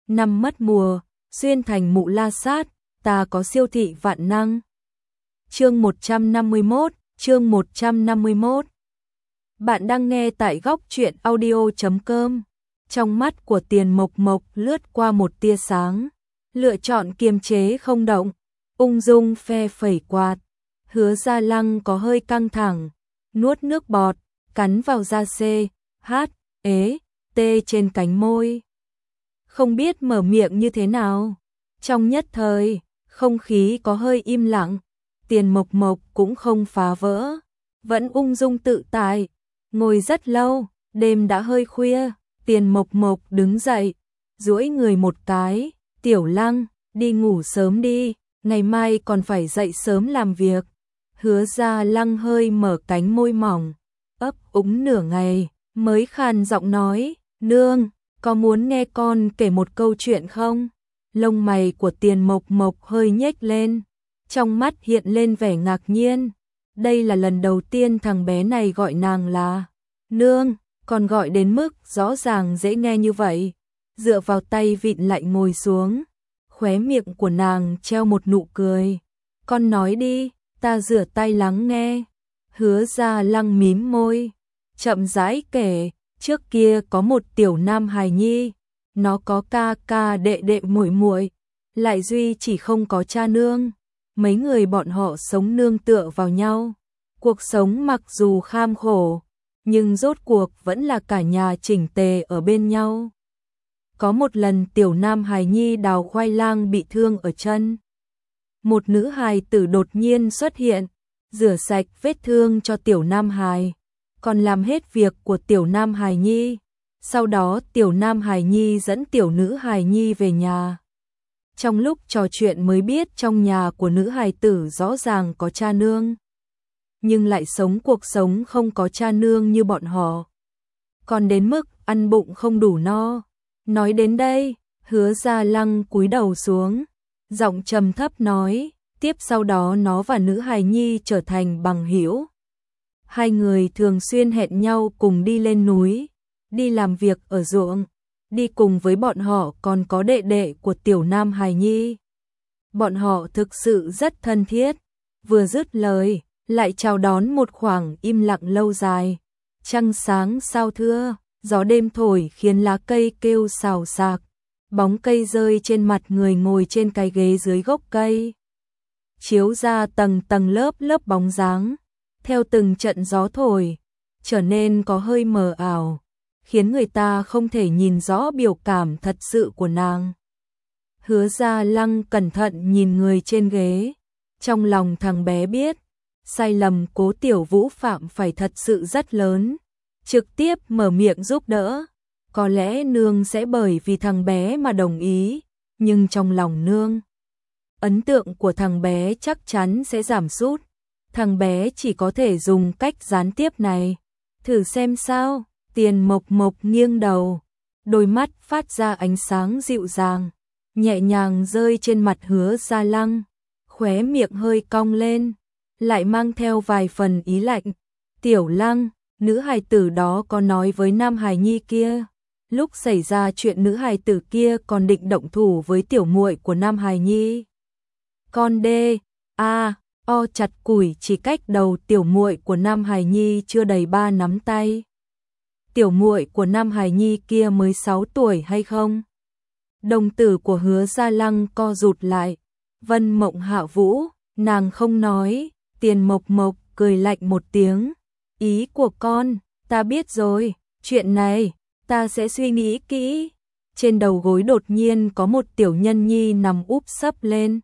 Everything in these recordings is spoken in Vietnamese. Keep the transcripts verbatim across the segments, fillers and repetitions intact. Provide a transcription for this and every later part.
năm mất mùa, xuyên thành mụ la sát, ta có siêu thị vạn năng. Chương một trăm năm mươi mốt, chương một trăm năm mươi mốt. Bạn đang nghe tại góc truyện audio chấm com. Trong mắt của Tiền Mộc Mộc lướt qua một tia sáng, lựa chọn kiềm chế không động, ung dung phe phẩy quạt. Hứa Gia Lăng có hơi căng thẳng, nuốt nước bọt, cắn vào da C, H, ế, T trên cánh môi. Không biết mở miệng như thế nào. Trong nhất thời, không khí có hơi im lặng. Tiền Mộc Mộc cũng không phá vỡ, vẫn ung dung tự tại. Ngồi rất lâu, đêm đã hơi khuya, Tiền Mộc Mộc đứng dậy, duỗi người một cái, "Tiểu Lăng, đi ngủ sớm đi, ngày mai còn phải dậy sớm làm việc." Hứa Gia Lăng hơi mở cánh môi mỏng, ấp úng nửa ngày, mới khàn giọng nói, "Nương, có muốn nghe con kể một câu chuyện không?" Lông mày của Tiền Mộc Mộc hơi nhếch lên, trong mắt hiện lên vẻ ngạc nhiên. Đây là lần đầu tiên thằng bé này gọi nàng là nương, còn gọi đến mức rõ ràng dễ nghe như vậy. Dựa vào tay vịn lại ngồi xuống, khóe miệng của nàng treo một nụ cười. "Con nói đi, ta rửa tay lắng nghe." Hứa Gia Lăng mím môi, chậm rãi kể, trước kia có một tiểu nam hài nhi, nó có ca ca đệ đệ muội muội, lại duy chỉ không có cha nương. Mấy người bọn họ sống nương tựa vào nhau. Cuộc sống mặc dù kham khổ, nhưng rốt cuộc vẫn là cả nhà chỉnh tề ở bên nhau. Có một lần tiểu nam hài nhi đào khoai lang bị thương ở chân. Một nữ hài tử đột nhiên xuất hiện, rửa sạch vết thương cho tiểu nam hài, còn làm hết việc của tiểu nam hài nhi. Sau đó tiểu nam hài nhi dẫn tiểu nữ hài nhi về nhà. Trong lúc trò chuyện mới biết trong nhà của nữ hài tử rõ ràng có cha nương, nhưng lại sống cuộc sống không có cha nương như bọn họ, còn đến mức ăn bụng không đủ no. Nói đến đây, Hứa Gia Lăng cúi đầu xuống, giọng trầm thấp nói, tiếp sau đó nó và nữ hài nhi trở thành bằng hữu. Hai người thường xuyên hẹn nhau cùng đi lên núi, đi làm việc ở ruộng. Đi cùng với bọn họ còn có đệ đệ của tiểu nam hài nhi. Bọn họ thực sự rất thân thiết. Vừa dứt lời, lại chào đón một khoảng im lặng lâu dài. Trăng sáng sao thưa, gió đêm thổi khiến lá cây kêu xào xạc. Bóng cây rơi trên mặt người ngồi trên cái ghế dưới gốc cây, chiếu ra tầng tầng lớp lớp bóng dáng. Theo từng trận gió thổi, trở nên có hơi mờ ảo, khiến người ta không thể nhìn rõ biểu cảm thật sự của nàng. Hứa Gia Lăng cẩn thận nhìn người trên ghế, trong lòng thằng bé biết, sai lầm Cố Tiểu Vũ phạm phải thật sự rất lớn, trực tiếp mở miệng giúp đỡ. Có lẽ nương sẽ bởi vì thằng bé mà đồng ý, nhưng trong lòng nương, ấn tượng của thằng bé chắc chắn sẽ giảm sút. Thằng bé chỉ có thể dùng cách gián tiếp này, thử xem sao. Tiền Mộc Mộc nghiêng đầu, đôi mắt phát ra ánh sáng dịu dàng, nhẹ nhàng rơi trên mặt Hứa Gia Lăng, khóe miệng hơi cong lên, lại mang theo vài phần ý lạnh. "Tiểu Lăng, nữ hài tử đó có nói với nam hài nhi kia, lúc xảy ra chuyện nữ hài tử kia còn định động thủ với tiểu muội của nam hài nhi." Con đê, a, o chặt củi chỉ cách đầu tiểu muội của nam hài nhi chưa đầy ba nắm tay. Tiểu muội của nam hài nhi kia mới sáu tuổi hay không? Đồng tử của Hứa Gia Lăng co rụt lại. Vân Mộng Hạ Vũ, nàng không nói. Tiền Mộc Mộc cười lạnh một tiếng. "Ý của con, ta biết rồi, chuyện này, ta sẽ suy nghĩ kỹ." Trên đầu gối đột nhiên có một tiểu nhân nhi nằm úp sấp lên.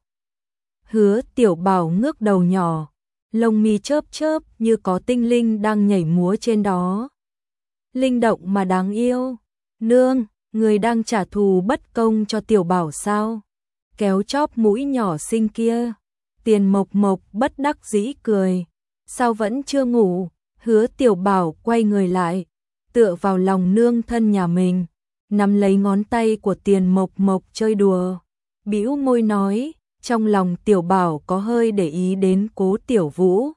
Hứa Tiểu Bảo ngước đầu nhỏ, lông mi chớp chớp như có tinh linh đang nhảy múa trên đó. Linh động mà đáng yêu. "Nương, người đang trả thù bất công cho Tiểu Bảo sao?" Kéo chóp mũi nhỏ xinh kia. Tiền Mộc Mộc bất đắc dĩ cười. "Sao vẫn chưa ngủ?" Hứa Tiểu Bảo quay người lại, tựa vào lòng nương thân nhà mình, nắm lấy ngón tay của Tiền Mộc Mộc chơi đùa, bĩu môi nói, trong lòng Tiểu Bảo có hơi để ý đến Cố Tiểu Vũ.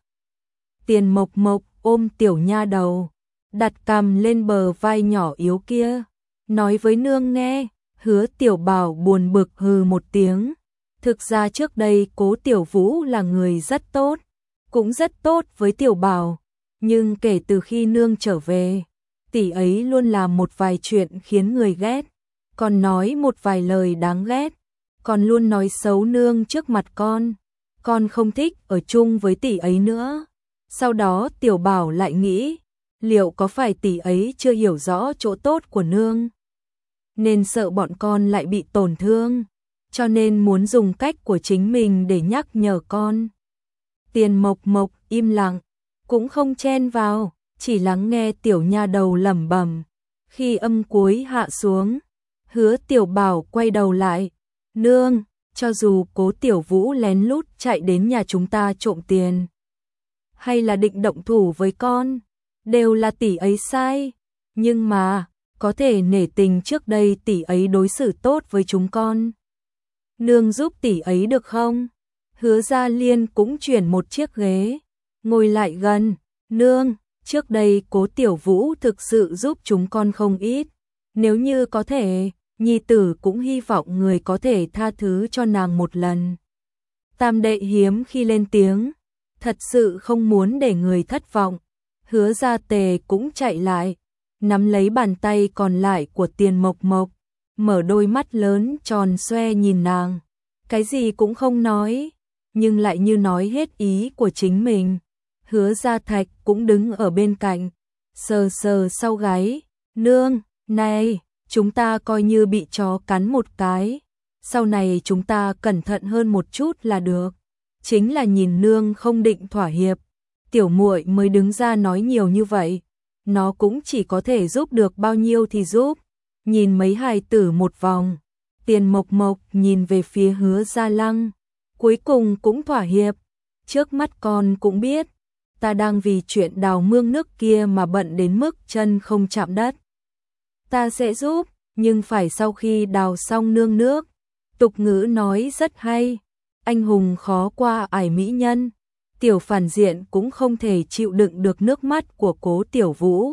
Tiền Mộc Mộc ôm tiểu nha đầu, đặt cằm lên bờ vai nhỏ yếu kia, nói với nương nghe, Hứa Tiểu Bảo buồn bực hừ một tiếng. Thực ra trước đây Cố Tiểu Vũ là người rất tốt, cũng rất tốt với Tiểu Bảo, nhưng kể từ khi nương trở về, tỷ ấy luôn làm một vài chuyện khiến người ghét, còn nói một vài lời đáng ghét, còn luôn nói xấu nương trước mặt con. Con không thích ở chung với tỷ ấy nữa. Sau đó Tiểu Bảo lại nghĩ, liệu có phải tỷ ấy chưa hiểu rõ chỗ tốt của nương, nên sợ bọn con lại bị tổn thương, cho nên muốn dùng cách của chính mình để nhắc nhở con. Tiền Mộc Mộc im lặng, cũng không chen vào, chỉ lắng nghe tiểu nha đầu lẩm bẩm. Khi âm cuối hạ xuống, Hứa Tiểu Bảo quay đầu lại, nương, cho dù Cố Tiểu Vũ lén lút chạy đến nhà chúng ta trộm tiền, hay là định động thủ với con, đều là tỷ ấy sai, nhưng mà có thể nể tình trước đây tỷ ấy đối xử tốt với chúng con. Nương giúp tỷ ấy được không? Hứa Gia Liên cũng chuyển một chiếc ghế, ngồi lại gần. Nương, trước đây Cố Tiểu Vũ thực sự giúp chúng con không ít. Nếu như có thể, nhi tử cũng hy vọng người có thể tha thứ cho nàng một lần. Tam đệ hiếm khi lên tiếng, thật sự không muốn để người thất vọng. Hứa Gia Tề cũng chạy lại, nắm lấy bàn tay còn lại của Tiền Mộc Mộc, mở đôi mắt lớn tròn xoe nhìn nàng, cái gì cũng không nói, nhưng lại như nói hết ý của chính mình. Hứa Gia Thạch cũng đứng ở bên cạnh, sờ sờ sau gáy, nương, này, chúng ta coi như bị chó cắn một cái, sau này chúng ta cẩn thận hơn một chút là được. Chính là nhìn nương không định thỏa hiệp, tiểu muội mới đứng ra nói nhiều như vậy, nó cũng chỉ có thể giúp được bao nhiêu thì giúp. Nhìn mấy hài tử một vòng, Tiền Mộc Mộc nhìn về phía Hứa Gia Lăng, cuối cùng cũng thỏa hiệp. Trước mắt con cũng biết, ta đang vì chuyện đào mương nước kia mà bận đến mức chân không chạm đất. Ta sẽ giúp, nhưng phải sau khi đào xong nương nước. Tục ngữ nói rất hay, anh hùng khó qua ải mỹ nhân. Tiểu phản diện cũng không thể chịu đựng được nước mắt của Cố Tiểu Vũ,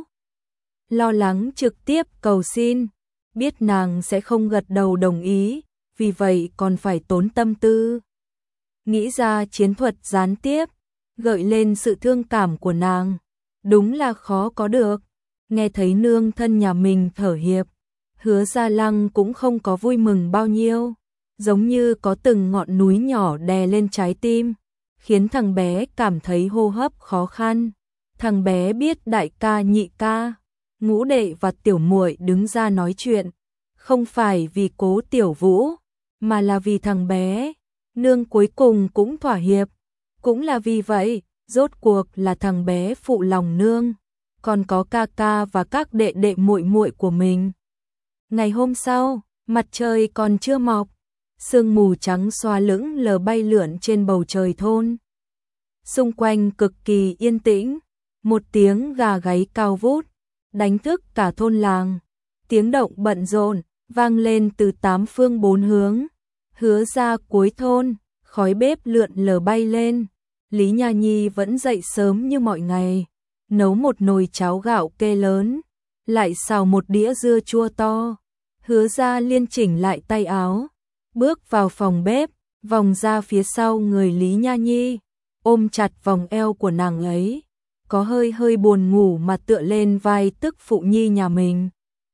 lo lắng trực tiếp cầu xin, biết nàng sẽ không gật đầu đồng ý, vì vậy còn phải tốn tâm tư, nghĩ ra chiến thuật gián tiếp, gợi lên sự thương cảm của nàng. Đúng là khó có được. Nghe thấy nương thân nhà mình thở hiệp, Hứa Gia Lăng cũng không có vui mừng bao nhiêu, giống như có từng ngọn núi nhỏ đè lên trái tim, khiến thằng bé cảm thấy hô hấp khó khăn. Thằng bé biết đại ca, nhị ca, ngũ đệ và tiểu muội đứng ra nói chuyện, không phải vì Cố Tiểu Vũ, mà là vì thằng bé. Nương cuối cùng cũng thỏa hiệp, cũng là vì vậy, rốt cuộc là thằng bé phụ lòng nương, còn có ca ca và các đệ đệ muội muội của mình. Ngày hôm sau, mặt trời còn chưa mọc, sương mù trắng xóa lững lờ bay lượn trên bầu trời thôn. Xung quanh cực kỳ yên tĩnh, một tiếng gà gáy cao vút, đánh thức cả thôn làng. Tiếng động bận rộn vang lên từ tám phương bốn hướng. Hứa ra cuối thôn, khói bếp lượn lờ bay lên. Lý Nha Nhi vẫn dậy sớm như mọi ngày, nấu một nồi cháo gạo kê lớn, lại xào một đĩa dưa chua to. Hứa Gia Liên chỉnh lại tay áo, bước vào phòng bếp, vòng ra phía sau người Lý Nha Nhi, ôm chặt vòng eo của nàng ấy, có hơi hơi buồn ngủ mà tựa lên vai tức phụ nhi nhà mình.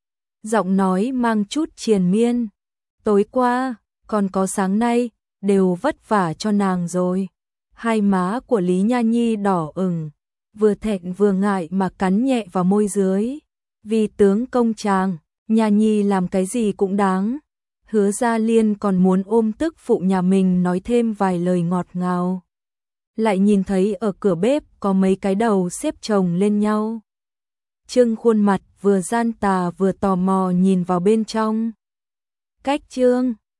Giọng nói mang chút triền miên, tối qua, còn có sáng nay, đều vất vả cho nàng rồi. Hai má của Lý Nha Nhi đỏ ửng, vừa thẹn vừa ngại mà cắn nhẹ vào môi dưới. Vì tướng công chàng, Nha Nhi làm cái gì cũng đáng. Hứa Gia Liên còn muốn ôm tức phụ nhà mình nói thêm vài lời ngọt ngào. Lại nhìn thấy ở cửa bếp có mấy cái đầu xếp chồng lên nhau. Trưng khuôn mặt vừa gian tà vừa tò mò nhìn vào bên trong. Cách Trương